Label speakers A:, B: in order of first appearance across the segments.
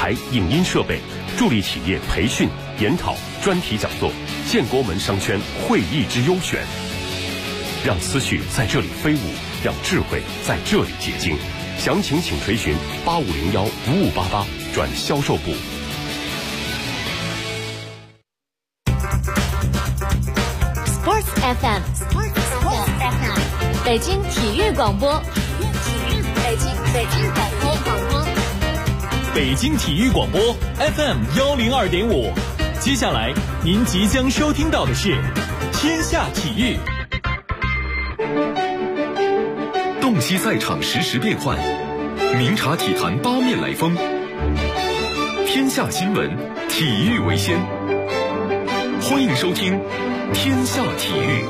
A: 台影音设备，助力企业培训、研讨、专题讲座，建国门商圈会议之优选。让思绪在这里飞舞，让智慧在这里结晶。详情请垂询8501-5588转销售部。
B: Sports FM， 北京体育广播，北京广播，
C: 北京体育广播 FM102.5。接下来您即将收听到的是天下体育。
D: 洞悉赛场实时变幻，明察体坛八面来风。天下新闻，体育为先。欢迎收听天下体育。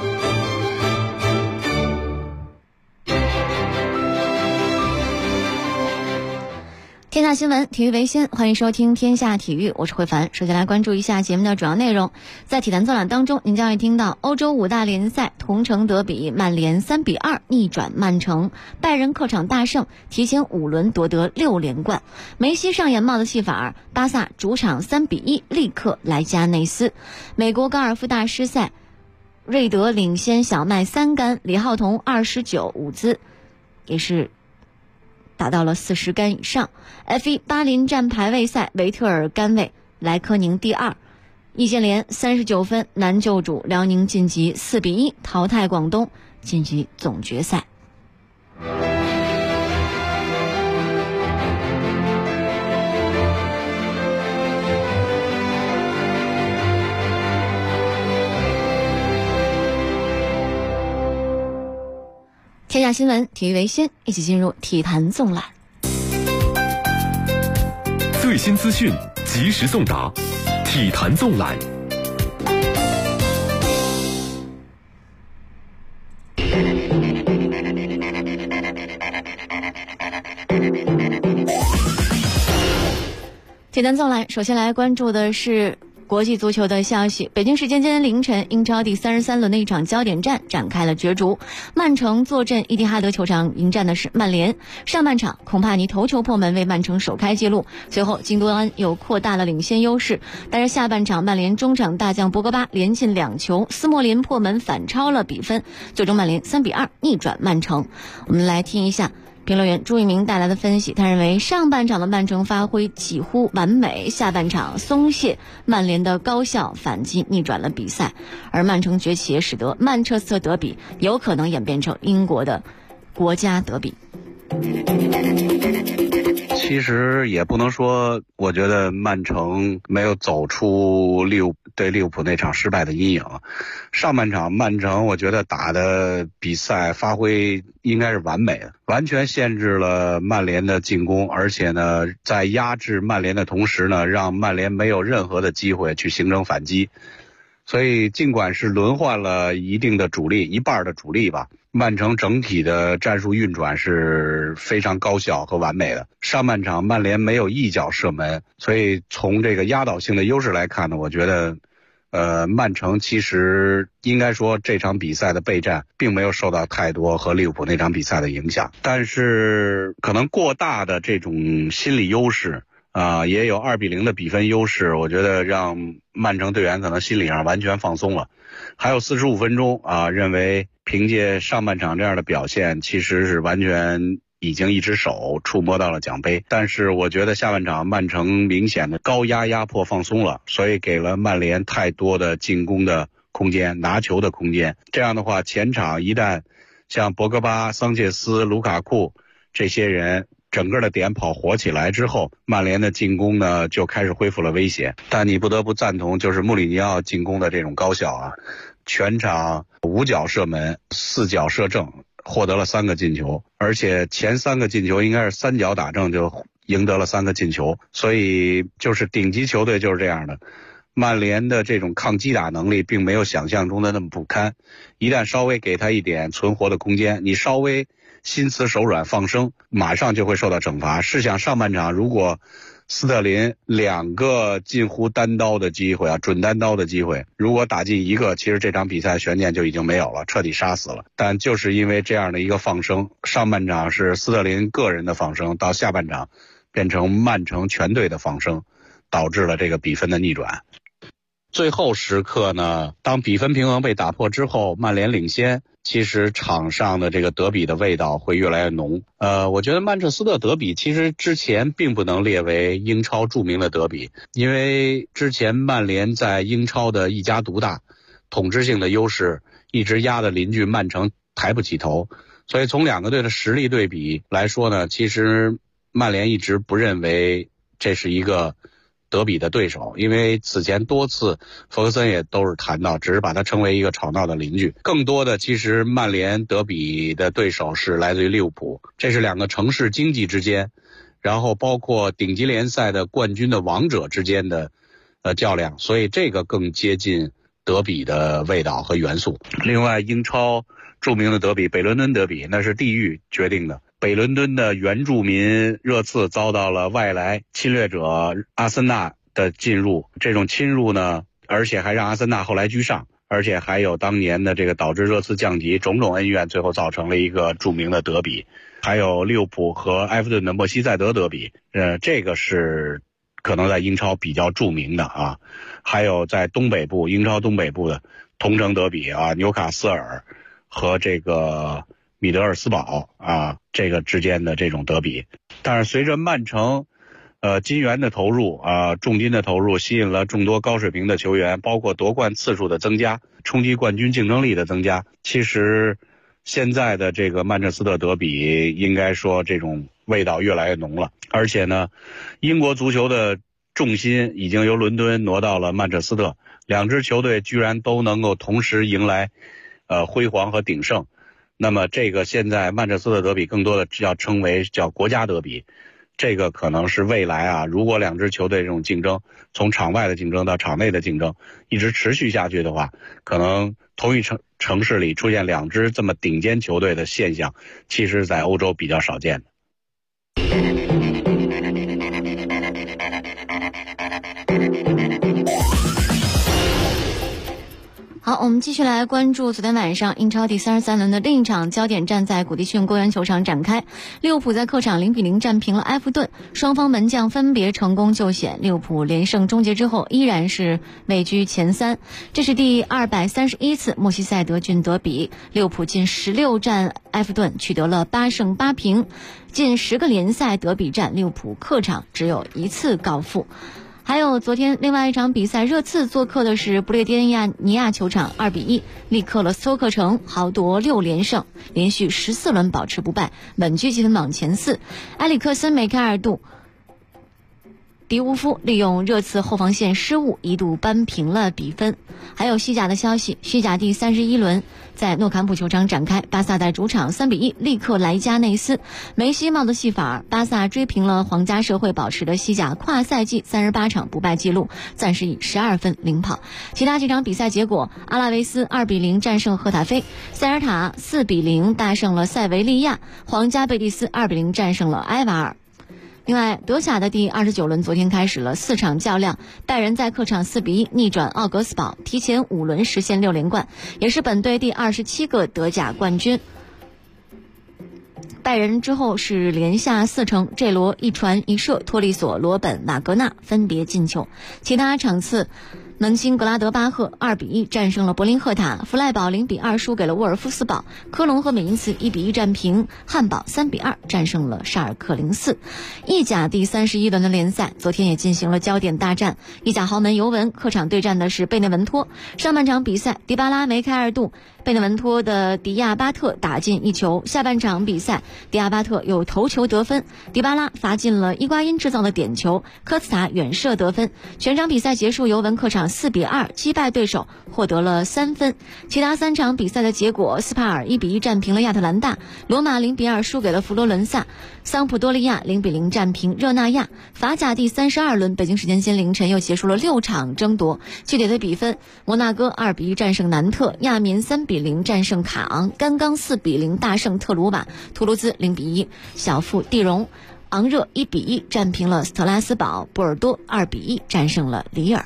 B: 天下新闻，体育为先，欢迎收听天下体育，我是慧凡。首先来关注一下节目的主要内容。在体坛纵览当中，您将会听到欧洲5大联赛同城德比，曼联3-2逆转曼城，拜仁客场大胜，提前5轮夺得6连冠。梅西上演帽子戏法，巴萨主场3-1力克莱加内斯。美国高尔夫大师赛，瑞德领先小麦3杆，李浩彤29伍兹也是达到了40杆以上。F1 巴林站排位赛，维特尔杆位，莱科宁第2。易建联39分，男救主辽宁晋级4-1淘汰广东，晋级总决赛。天下新闻，体育为先，一起进入体坛纵览。
D: 最新资讯，及时送达，体坛纵览。
B: 体坛纵览，首先来关注的是国际足球的消息。北京时间今天凌晨，英超第33轮的一场焦点战展开了角逐。曼城坐镇伊蒂哈德球场迎战的是曼联。上半场孔帕尼头球破门为曼城首开纪录，随后金多安又扩大了领先优势。但是下半场曼联中场大将博格巴连进2球，斯莫林破门反超了比分，最终曼联3-2逆转曼城。我们来听一下评论员朱一鸣带来的分析，他认为上半场的曼城发挥几乎完美，下半场松懈，曼联的高效反击逆转了比赛，而曼城崛起也使得曼彻斯特德比有可能演变成英国的国家德比。
E: 其实也不能说，我觉得曼城没有走出对利物浦那场失败的阴影。上半场曼城我觉得打的比赛发挥应该是完美的，完全限制了曼联的进攻，而且呢在压制曼联的同时呢，让曼联没有任何的机会去形成反击。所以尽管是轮换了一定的主力，一半的主力吧，曼城整体的战术运转是非常高效和完美的。上半场曼联没有一脚射门，所以从这个压倒性的优势来看呢，我觉得曼城其实应该说这场比赛的备战并没有受到太多和利物浦那场比赛的影响，但是可能过大的这种心理优势也有2-0的比分优势，我觉得让曼城队员可能心理上完全放松了。还有45分钟认为凭借上半场这样的表现，其实是完全已经一只手触摸到了奖杯。但是我觉得下半场曼城明显的高压迫放松了，所以给了曼联太多的进攻的空间，拿球的空间。这样的话，前场一旦像博格巴、桑切斯、卢卡库这些人整个的点跑火起来之后，曼联的进攻呢就开始恢复了威胁。但你不得不赞同就是穆里尼奥进攻的这种高效全场5脚射门4脚射正，获得了3个进球，而且前3个进球应该是3脚打正就赢得了3个进球。所以就是顶级球队就是这样的，曼联的这种抗击打能力并没有想象中的那么不堪，一旦稍微给他一点存活的空间，你稍微心慈手软放生，马上就会受到惩罚。试想上半场如果斯特林2个近乎单刀的机会准单刀的机会，如果打进1个，其实这场比赛悬念就已经没有了，彻底杀死了。但就是因为这样的一个放生，上半场是斯特林个人的放生，到下半场变成曼城全队的放生，导致了这个比分的逆转。最后时刻呢，当比分平衡被打破之后，曼联领先，其实场上的这个德比的味道会越来越浓。我觉得曼彻斯特德比其实之前并不能列为英超著名的德比，因为之前曼联在英超的一家独大，统治性的优势一直压得邻居曼城抬不起头，所以从两个队的实力对比来说呢，其实曼联一直不认为这是一个德比的对手，因为此前多次弗格森也都是谈到，只是把它称为一个吵闹的邻居。更多的其实曼联德比的对手是来自于利物浦，这是两个城市经济之间，然后包括顶级联赛的冠军的王者之间的较量，所以这个更接近德比的味道和元素。另外英超著名的德比北伦敦德比，那是地域决定的。北伦敦的原住民热刺遭到了外来侵略者阿森纳的进入，这种侵入呢，而且还让阿森纳后来居上，而且还有当年的这个导致热刺降级种种恩怨，最后造成了一个著名的德比。还有利物浦和埃弗顿的莫西塞德德比，这个是可能在英超比较著名的啊。还有在东北部，英超东北部的同城德比啊，纽卡斯尔和这个米德尔斯堡啊，这个之间的这种德比。但是随着曼城金元的投入啊，重金的投入，吸引了众多高水平的球员，包括夺冠次数的增加，冲击冠军竞争力的增加，其实现在的这个曼彻斯特德比应该说这种味道越来越浓了。而且呢，英国足球的重心已经由伦敦挪到了曼彻斯特，两支球队居然都能够同时迎来辉煌和鼎盛。那么这个现在曼彻斯特德比更多的要称为叫国家德比，这个可能是未来啊，如果两支球队这种竞争，从场外的竞争到场内的竞争一直持续下去的话，可能同一城市里出现两支这么顶尖球队的现象，其实在欧洲比较少见的。
B: 好，我们继续来关注昨天晚上英超第33轮的另一场焦点战在古迪逊公园球场展开。利物浦在客场0-0战平了埃弗顿，双方门将分别成功救险。利物浦连胜终结之后依然是位居前3。这是第231次莫西塞德郡德比，利物浦近16战埃弗顿取得了8胜8平，近10个联赛德比战利物浦客场只有1次告负。还有昨天另外一场比赛，热刺做客的是不列颠尼亚球场，2-1力克了斯托克城，豪夺6连胜，连续14轮保持不败，稳居积分榜前4。埃里克森、梅开二度，迪乌夫利用热刺后防线失误一度扳平了比分。还有西甲的消息，西甲第31轮在诺坎普球场展开，巴萨在主场3-1力克莱加内斯，梅西帽子戏法儿，巴萨追平了皇家社会保持的西甲跨赛季38场不败记录，暂时以12分领跑。其他几场比赛结果，阿拉维斯2-0战胜赫塔菲，塞尔塔4-0大胜了塞维利亚，皇家贝蒂斯2-0战胜了埃瓦尔。另外，德甲的第29轮昨天开始了4场较量，拜仁在客场4-1逆转奥格斯堡，提前5轮实现6连冠，也是本队第27个德甲冠军。拜仁之后是连下4城，这罗一传一射，托利索、罗本、瓦格纳分别进球。其他场次，门兴格拉德巴赫2-1战胜了柏林赫塔，弗赖堡0-2输给了沃尔夫斯堡，科隆和美因茨1-1战平，汉堡3-2战胜了沙尔克04。意甲第31轮的联赛昨天也进行了焦点大战，意甲豪门尤文客场对战的是贝内文托，上半场比赛迪巴拉梅开二度，贝内文托的迪亚巴特打进1球，下半场比赛迪亚巴特有头球得分，迪巴拉罚进了伊瓜因制造的点球，科斯塔远射得分。全场比赛结束，尤文客场4-2击败对手，获得了3分。其他3场比赛的结果，斯帕尔1-1战平了亚特兰大，罗马0-2输给了佛罗伦萨，桑普多利亚0-0战平热那亚。法甲第32轮北京时间今凌晨又结束了6场争夺，具体的比分，摩纳哥2-1战胜南特，亚眠3-0战胜卡昂，甘刚4-0大胜特鲁瓦，图卢兹0-1小负蒂荣，昂热1-1战平了斯特拉斯堡，波尔多2-1战胜了里尔。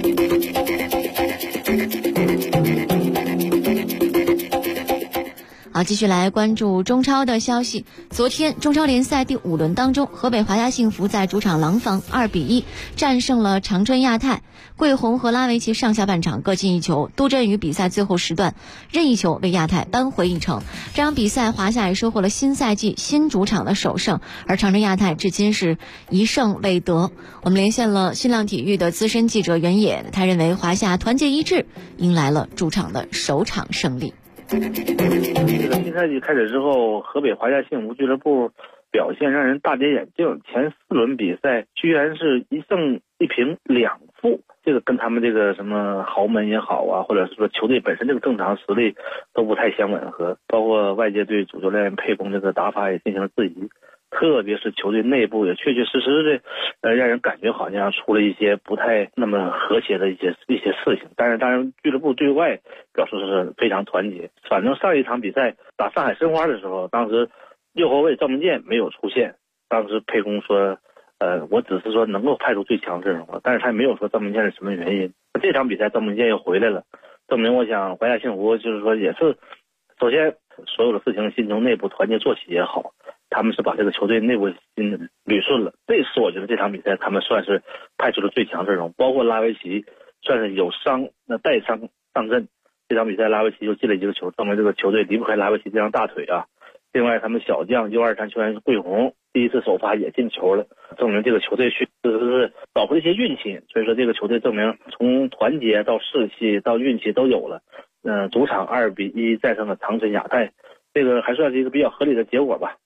B: 好， 好，继续来关注中超的消息。昨天中超联赛第5轮当中，河北华夏幸福在主场廊坊2-1战胜了长春亚泰。桂红和拉维奇上下半场各进一球，杜振宇比赛最后时段任意球为亚泰扳回一城。这场比赛华夏也收获了新赛季新主场的首胜，而长春亚泰至今是1胜未得。我们连线了新浪体育的资深记者袁野，他认为华夏团结一致，迎来了主场的首场胜利。
F: 这个新赛季开始之后，河北华夏幸福俱乐部表现让人大跌眼镜，前4轮比赛居然是1胜1平2负，这个跟他们这个什么豪门也好啊，或者是说球队本身这个正常实力都不太相吻合，包括外界对主教练沛公这个打法也进行了质疑，特别是球队内部也确确实实的让人感觉好像出了一些不太那么和谐的一些事情。但是当然俱乐部对外表示是非常团结。反正上一场比赛打上海申花的时候，当时右后卫赵明剑没有出现，当时沛公说我只是说能够派出最强阵容了，但是他也没有说赵明剑是什么原因。这场比赛赵明剑又回来了，证明我想华夏幸福就是说也是首先所有的事情先从内部团结做起也好，他们是把这个球队内部捋顺了，这是我觉得这场比赛他们算是派出了最强阵容，包括拉维奇算是有伤带伤上阵，这场比赛拉维奇就进了1个球，证明这个球队离不开拉维奇这张大腿啊。另外他们小将U23球员桂红第一次首发也进球了，证明这个球队确实是找回了一些运气，所以说这个球队证明从团结到士气到运气都有了。主场2-1战胜了长春亚泰，这个还算是一个比较合理的结果吧。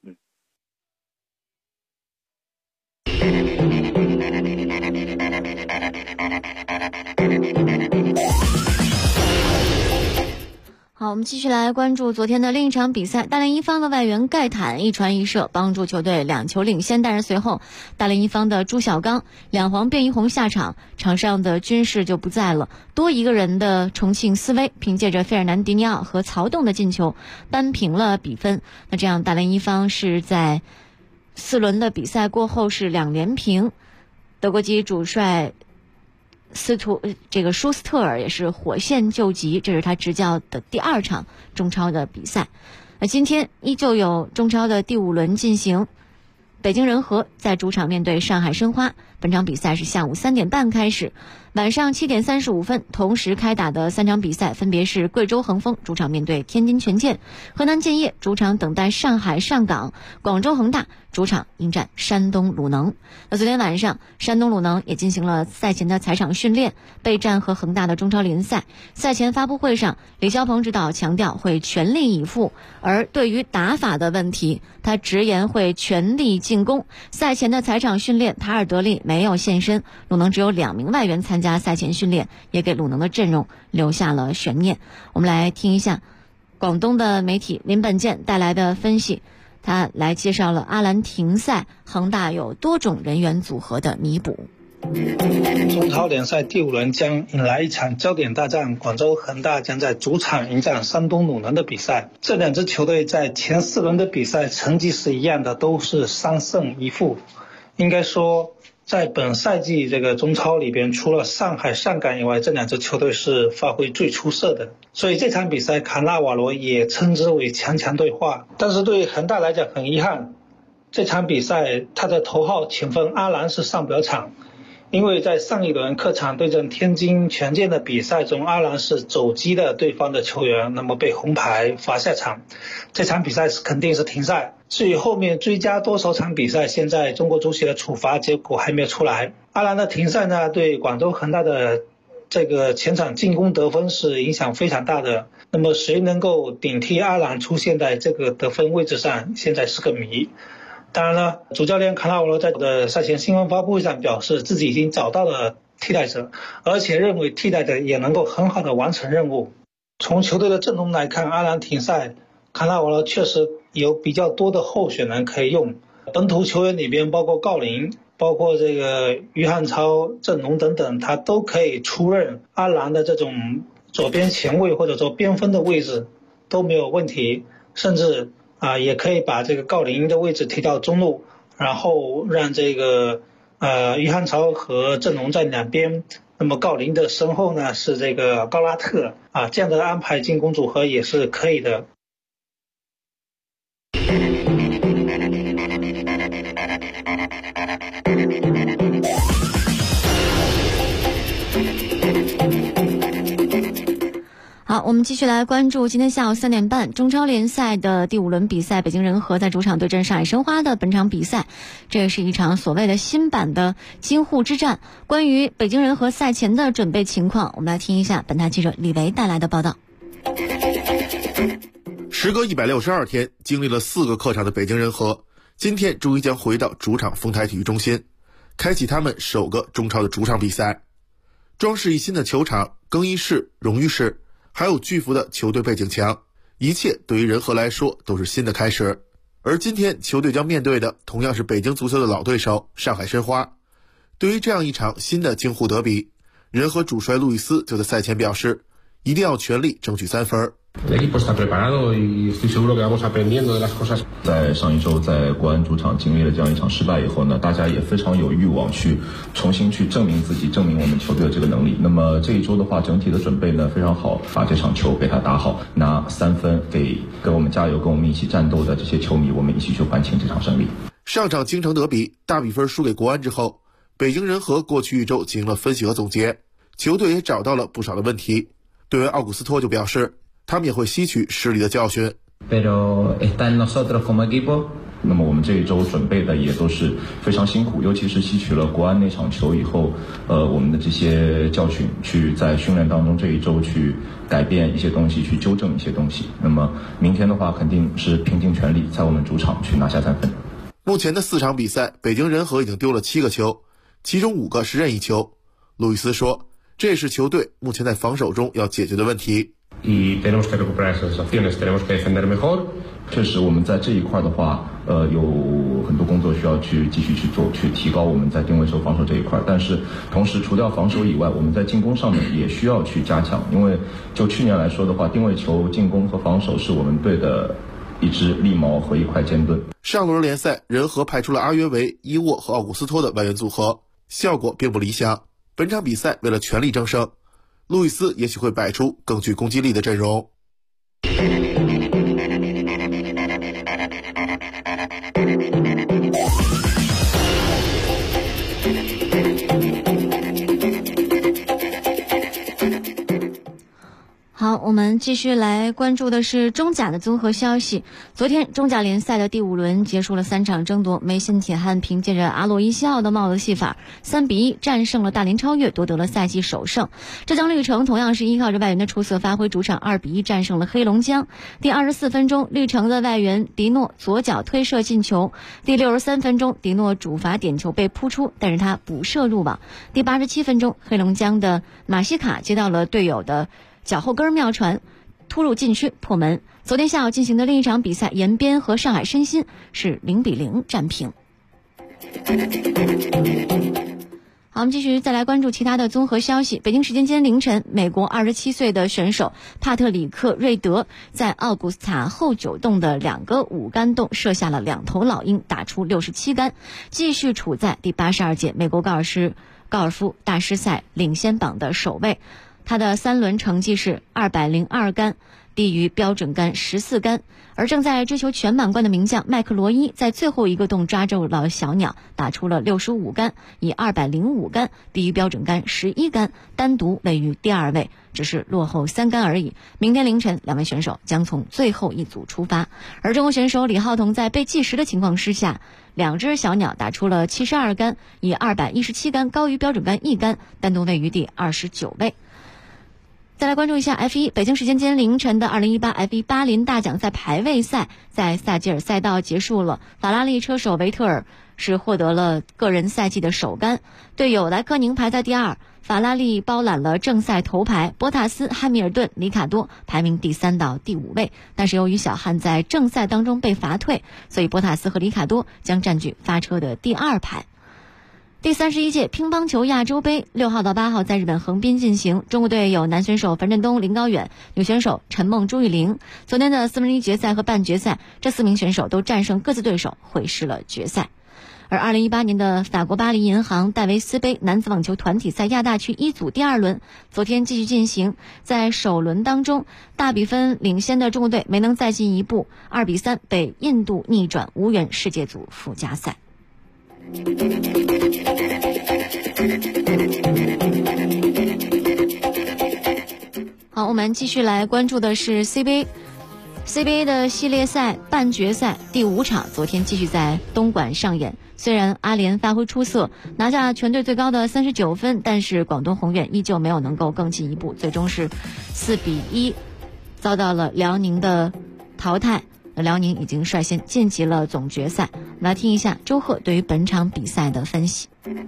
B: 好，我们继续来关注昨天的另一场比赛。大连一方的外援盖坦一传一射，帮助球队2球领先。但是随后大连一方的朱小刚2黄变1红下场，场上的军事就不在了，多1个人的重庆斯威凭借着费尔南迪尼奥和曹栋的进球扳平了比分。那这样大连一方是在4轮的比赛过后是2连平，德国籍主帅舒斯特尔也是火线救急，这是他执教的第2场中超的比赛。今天依旧有中超的第5轮进行，北京人和在主场面对上海申花，本场比赛是下午3点半开始，晚上7点35分同时开打的3场比赛分别是贵州恒丰主场面对天津权健，河南建业主场等待上海上港，广州恒大主场迎战山东鲁能。那昨天晚上山东鲁能也进行了赛前的踩场训练，备战和恒大的中超联赛。赛前发布会上，李霄鹏指导强调会全力以赴，而对于打法的问题，他直言会全力进攻。赛前的踩场训练，塔尔德利没有现身，鲁能只有2名外援参加赛前训练，也给鲁能的阵容留下了悬念。我们来听一下广东的媒体林本健带来的分析，他来介绍了阿兰停赛，恒大有多种人员组合的弥补。
G: 中超联赛第5轮将迎来一场焦点大战，广州恒大将在主场迎战山东鲁能的比赛。这2支球队在前4轮的比赛成绩是一样的，都是3胜1负。应该说在本赛季这个中超里边，除了上海上港以外，这2支球队是发挥最出色的，所以这场比赛卡纳瓦罗也称之为强强对话。但是对恒大来讲很遗憾，这场比赛他的头号前锋阿兰是上不了场，因为在上一轮客场对阵天津权健的比赛中，阿兰是走击的对方的球员，那么被红牌罚下场，这场比赛肯定是停赛。至于后面追加多少场比赛，现在中国足协的处罚结果还没有出来。阿兰的停赛呢，对广州恒大的这个前场进攻得分是影响非常大的。那么谁能够顶替阿兰出现在这个得分位置上，现在是个谜。当然了，主教练卡纳瓦罗在的赛前新闻发布会上表示，自己已经找到了替代者，而且认为替代者也能够很好的完成任务。从球队的阵容来看，阿兰停赛，卡纳瓦罗确实有比较多的候选人可以用。本土球员里边包括郜林，包括这个于汉超、郑龙等等，他都可以出任阿兰的这种左边前卫或者说边锋的位置都没有问题，甚至也可以把这个郜林的位置提到中路，然后让这个于汉超和郑龙在两边，那么郜林的身后呢是这个高拉特这样的安排进攻组合也是可以的。
B: 好，我们继续来关注今天下午3点半中超联赛的第5轮比赛，北京人和在主场对阵上海申花的本场比赛，这也是一场所谓的新版的京沪之战。关于北京人和赛前的准备情况，我们来听一下本台记者李维带来的报道。
H: 时隔162天，经历了4个客场的北京人和，今天终于将回到主场丰台体育中心，开启他们首个中超的主场比赛。装饰一新的球场、更衣室、荣誉室，还有巨幅的球队背景墙，一切对于人和来说都是新的开始。而今天球队将面对的同样是北京足球的老对手上海申花。对于这样一场新的京沪德比，人和主帅路易斯就在赛前表示，一定要全力争取3分。
I: 在上一周在国安主场经历了这样一场失败以后呢，大家也非常有欲望去重新去证明自己，证明我们球队的这个能力。那么这一周的话，整体的准备呢非常好，把这场球给他打好，拿3分给我们加油，跟我们一起战斗的这些球迷，我们一起去欢庆这场胜利。
H: 上场京城德比大比分输给国安之后，北京人和过去一周进行了分析和总结，球队也找到了不少的问题。队员奥古斯托就表示，他们也会吸取失利的教训。
I: 那么我们这一周准备的也都是非常辛苦，尤其是吸取了国安那场球以后，我们的这些教训，去在训练当中这一周去改变一些东西，去纠正一些东西。那么明天的话，肯定是拼尽全力，在我们主场去拿下3分。
H: 目前的4场比赛，北京人和已经丢了7个球，其中5个是任意球。路易斯说，这也是球队目前在防守中要解决的问题。
I: 确实我们在这一块的话，有很多工作需要去继续去做，去提高我们在定位球防守这一块。但是同时除掉防守以外，我们在进攻上面也需要去加强，因为就去年来说的话，定位球进攻和防守是我们队的一支利矛和一块尖盾。
H: 上轮联赛人和派出了阿约维、伊沃和奥古斯托的外援组合，效果并不理想。本场比赛为了全力争胜，路易斯也许会摆出更具攻击力的阵容。
B: 好，我们继续来关注的是中甲的综合消息。昨天中甲联赛的第5轮结束了3场争夺，梅信铁汉凭借着阿洛伊西奥的帽子戏法3比1战胜了大连超越，夺得了赛季首胜。浙江绿城同样是依靠着外援的出色发挥，主场2比1战胜了黑龙江。第24分钟，绿城的外援迪诺左脚推射进球。第63分钟，迪诺主罚点球被扑出，但是他补射入网。第87分钟，黑龙江的马西卡接到了队友的脚后跟妙传，突入禁区破门。昨天下午进行的另一场比赛，延边和上海申鑫是0比0战平。好，我们继续再来关注其他的综合消息。北京时间今天凌晨，美国27岁的选手帕特里克·瑞德在奥古斯塔后9洞的2个5杆洞射下了2头老鹰，打出67杆，继续处在第82届美国高尔夫大师赛领先榜的首位。他的3轮成绩是202杆，低于标准杆14杆。而正在追求全满贯的名将麦克罗伊在最后一个洞抓住了小鸟，打出了65杆，以205杆低于标准杆11杆，单独位于第2位，只是落后3杆而已。明天凌晨2位选手将从最后一组出发。而中国选手李浩彤在被计时的情况之下，2只小鸟打出了72杆，以217杆高于标准杆1杆，单独位于第29位。再来关注一下 F1， 北京时间今天凌晨的2018 F1 巴林大奖赛排位赛在萨吉尔赛道结束了，法拉利车手维特尔是获得了个人赛季的首杆，队友莱科宁排在第2，法拉利包揽了正赛头牌，波塔斯、汉密尔顿、里卡多排名第3到第5位，但是由于小汉在正赛当中被罚退，所以波塔斯和里卡多将占据发车的第2排。第31届乒乓球亚洲杯6号到8号在日本横滨进行，中国队有男选手樊振东、林高远，女选手陈梦、朱玉玲。昨天的1/4决赛和半决赛，这4名选手都战胜各自对手，会师了决赛。而2018年的法国巴黎银行戴维斯杯男子网球团体赛亚大区1组第2轮昨天继续进行，在首轮当中，大比分领先的中国队没能再进一步，2比3被印度逆转，无缘世界组附加赛。 好，我们继续来关注的是 CBA 的系列赛半决赛第5场，昨天继续在东莞上演。虽然阿联发挥出色，拿下全队最高的39分，但是广东宏远依旧没有能够更进一步，最终是4-1遭到了辽宁的淘汰。辽宁已经率先晋级了总决赛。我们来听一下周贺对于本场比赛的分析。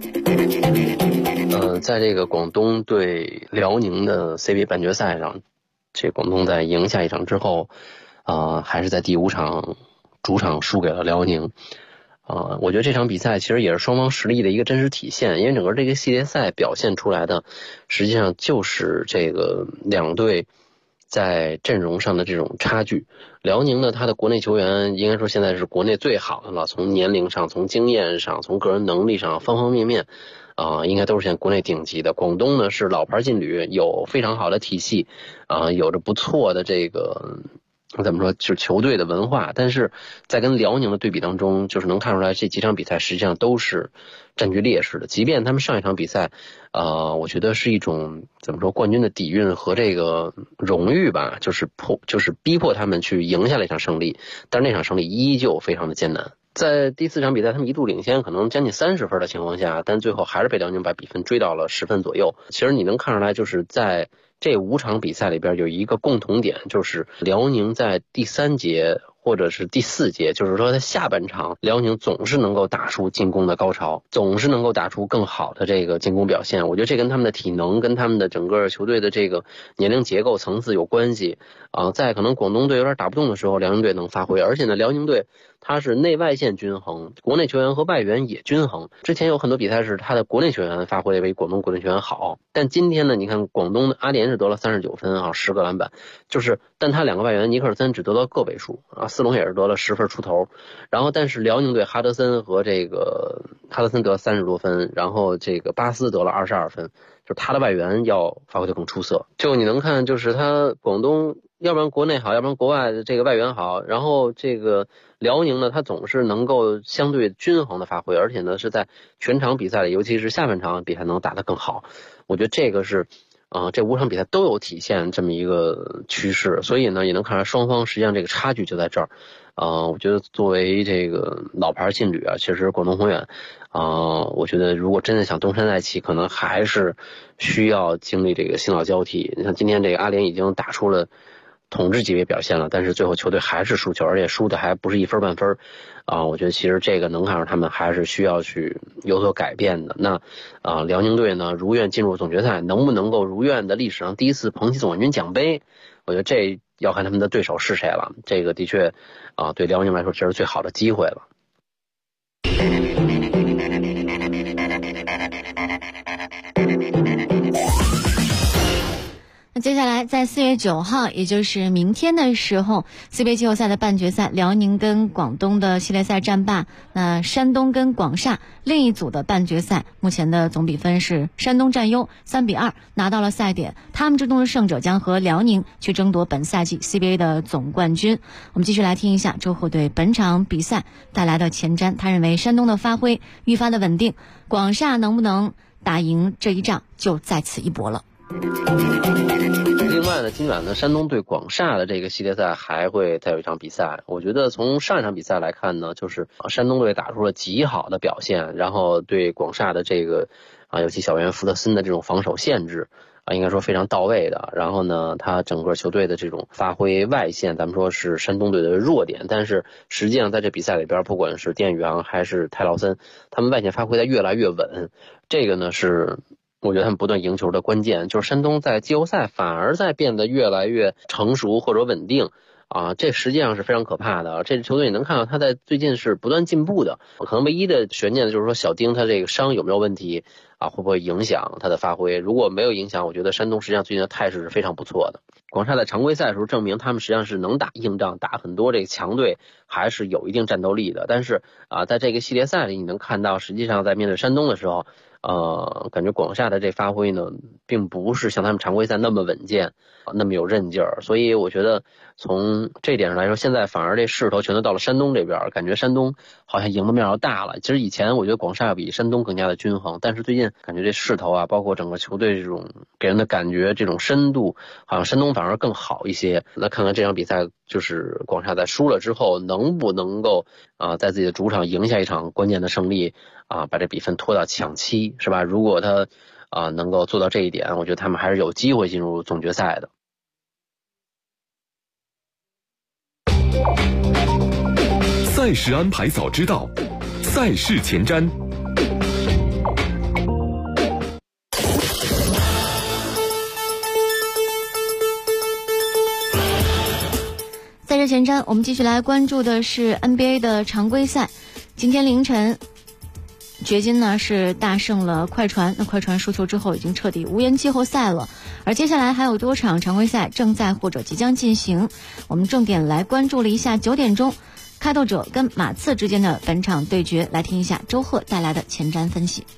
J: 在这个广东对辽宁的 CBA 半决赛上，这广东在赢下一场之后，还是在第5场主场输给了辽宁。我觉得这场比赛其实也是双方实力的一个真实体现，因为整个这个系列赛表现出来的，实际上就是这个两队在阵容上的这种差距。辽宁呢，他的国内球员应该说现在是国内最好的了，从年龄上、从经验上、从个人能力上，方方面面应该都是现在国内顶级的。广东呢是老牌劲旅，有非常好的体系，有着不错的这个怎么说，就是球队的文化，但是在跟辽宁的对比当中，就是能看出来这几场比赛实际上都是占据劣势的。即便他们上一场比赛我觉得是一种怎么说，冠军的底蕴和这个荣誉吧，就是逼迫他们去赢下了一场胜利，但是那场胜利依旧非常的艰难。在第4场比赛他们一度领先可能将近30分的情况下，但最后还是被辽宁把比分追到了10分左右。其实你能看出来，就是在这5场比赛里边有一个共同点，就是辽宁在第3节或者是第4节，就是说在下半场辽宁总是能够打出进攻的高潮，总是能够打出更好的这个进攻表现。我觉得这跟他们的体能跟他们的整个球队的这个年龄结构层次有关系在可能广东队有点打不动的时候，辽宁队能发挥，而且呢辽宁队他是内外线均衡，国内球员和外援也均衡。之前有很多比赛是他的国内球员发挥为广东国内球员好，但今天呢，你看广东的阿联是得了39分10个篮板，但他2个外援尼克尔森只得到个位数斯隆也是得了10分出头。然后但是辽宁队哈德森和哈德森得了30多分，然后这个巴斯得了22分，就是他的外援要发挥得更出色。就你能看，就是他广东要不然国内好，要不然国外的这个外援好，然后这个辽宁呢，他总是能够相对均衡的发挥，而且呢是在全场比赛里，尤其是下半场比赛能打得更好。我觉得这个是这5场比赛都有体现这么一个趋势，所以呢也能看出来双方实际上这个差距就在这儿。我觉得作为这个老牌劲旅其实广东宏远我觉得如果真的想东山再起，可能还是需要经历这个新老交替。你像今天这个阿联已经打出了统治级别表现了，但是最后球队还是输球，而且输的还不是1分半分我觉得其实这个能看出他们还是需要去有所改变的。那辽宁队呢如愿进入总决赛，能不能够如愿的历史上第一次捧起总冠军奖杯，我觉得这要看他们的对手是谁了。这个的确对辽宁来说这是最好的机会了。
B: 那接下来在4月9号，也就是明天的时候， CBA 季后赛的半决赛，辽宁跟广东的系列赛战罢，那山东跟广厦另一组的半决赛，目前的总比分是山东占优3-2拿到了赛点，他们之中的胜者将和辽宁去争夺本赛季 CBA 的总冠军。我们继续来听一下周贺对本场比赛带来的前瞻，他认为山东的发挥愈发的稳定，广厦能不能打赢这一仗就在此一搏了。
J: 另外呢，今晚呢，山东对广厦的这个系列赛还会再有一场比赛。我觉得从上一场比赛来看呢，就是山东队打出了极好的表现，然后对广厦的这个尤其小员福德森的这种防守限制应该说非常到位的。然后呢，他整个球队的这种发挥外线，咱们说是山东队的弱点，但是实际上在这比赛里边，不管是丁宇航还是泰劳森，他们外线发挥的越来越稳。这个呢是我觉得他们不断赢球的关键，就是山东在季后赛反而在变得越来越成熟或者稳定这实际上是非常可怕的。这支球队你能看到他在最近是不断进步的，可能唯一的悬念就是说小丁他这个伤有没有问题会不会影响他的发挥。如果没有影响，我觉得山东实际上最近的态势是非常不错的。广厦在常规赛的时候证明他们实际上是能打硬仗，打很多这个强队还是有一定战斗力的。但是在这个系列赛里你能看到，实际上在面对山东的时候感觉广厦的这发挥呢，并不是像他们常规赛那么稳健，那么有韧劲儿。所以我觉得从这点上来说，现在反而这势头全都到了山东这边，感觉山东好像赢的面要大了。其实以前我觉得广厦要比山东更加的均衡，但是最近感觉这势头啊，包括整个球队这种给人的感觉，这种深度，好像山东反而更好一些。那看看这场比赛，就是广厦在输了之后，能不能够在自己的主场赢下一场关键的胜利把这比分拖到抢七，是吧？如果他能够做到这一点，我觉得他们还是有机会进入总决赛的。
D: 赛事安排早知道，赛事前瞻。
B: 赛事前瞻，我们继续来关注的是 NBA 的常规赛。今天凌晨，掘金呢是大胜了快船，那快船输球之后已经彻底无缘季后赛了。而接下来还有多场常规赛正在或者即将进行，我们重点来关注了一下9点钟开拓者跟马刺之间的本场对决，来听一下周赫带来的前瞻分析。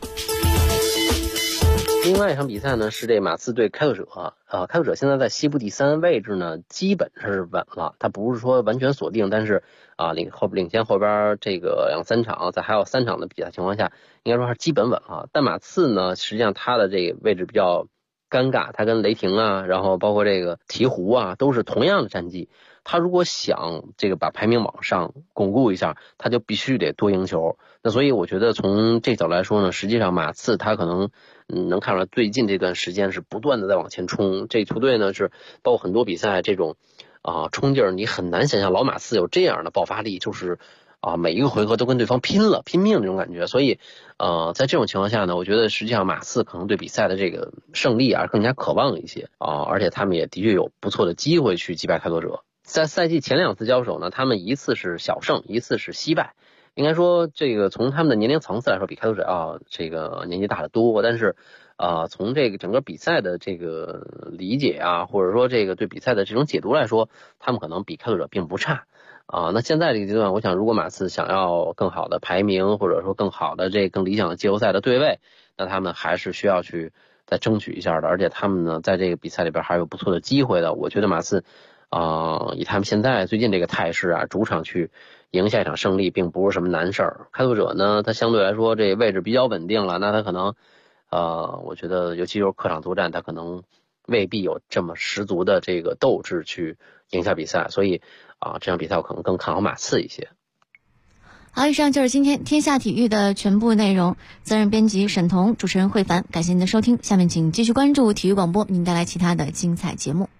J: 另外一场比赛呢是这马刺对开拓者开拓者现在在西部第3位置呢，基本是稳了，他不是说完全锁定，但是领先后边这个2-3场，在还有3场的比赛情况下，应该说是基本稳了。但马刺呢，实际上他的这个位置比较尴尬，他跟雷霆然后包括这个鹈鹕都是同样的战绩，他如果想这个把排名往上巩固一下，他就必须得多赢球。那所以我觉得从这角度来说呢，实际上马刺他可能能看出来最近这段时间是不断的在往前冲，这球队呢是包括很多比赛这种冲劲儿，你很难想象老马刺有这样的爆发力，就是每一个回合都跟对方拼命这种感觉。所以在这种情况下呢，我觉得实际上马刺可能对比赛的这个胜利更加渴望一些而且他们也的确有不错的机会去击败开拓者。在赛季前2次交手呢，他们一次是小胜，一次是惜败。应该说这个从他们的年龄层次来说，比开拓者这个年纪大得多，但是从这个整个比赛的这个理解或者说这个对比赛的这种解读来说，他们可能比开拓者并不差那现在这个阶段，我想如果马刺想要更好的排名，或者说更好的更理想的季后赛的对位，那他们还是需要去再争取一下的。而且他们呢，在这个比赛里边还有不错的机会的。我觉得马刺以他们现在最近这个态势主场去赢下一场胜利并不是什么难事儿。开拓者呢，他相对来说这位置比较稳定了，那他可能我觉得尤其就是客场作战，他可能未必有这么十足的这个斗志去赢下比赛，所以这场比赛我可能更看好马刺一些。
B: 好，以上就是今天天下体育的全部内容。责任编辑沈彤，主持人慧凡，感谢您的收听。下面请继续关注体育广播，为您带来其他的精彩节目。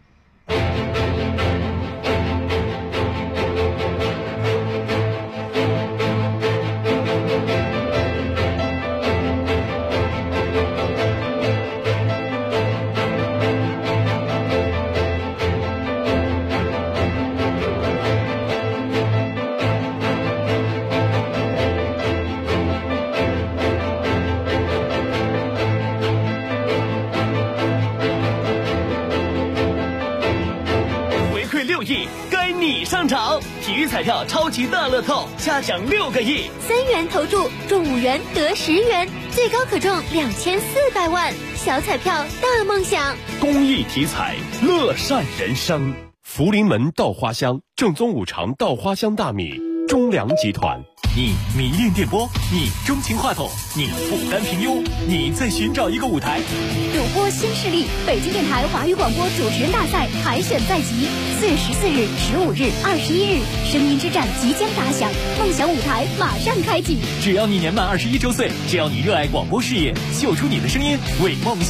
C: 上场，体育彩票超级大乐透，下奖6个亿
K: ，3元投注中5元得10元，最高可中2400万，小彩票大梦想。
A: 公益体彩，乐善人生。福临门稻花香，正宗5常稻花香大米，中粮集团。
C: 你迷恋电波，你钟情话筒，你不甘平庸，你在寻找一个舞台。
K: 主播新势力，北京电台华语广播主持人大赛海选在即，4月14日、15日、21日，声音之战即将打响，梦想舞台马上开启。
C: 只要你年满21周岁，只要你热爱广播事业，秀出你的声音，为梦想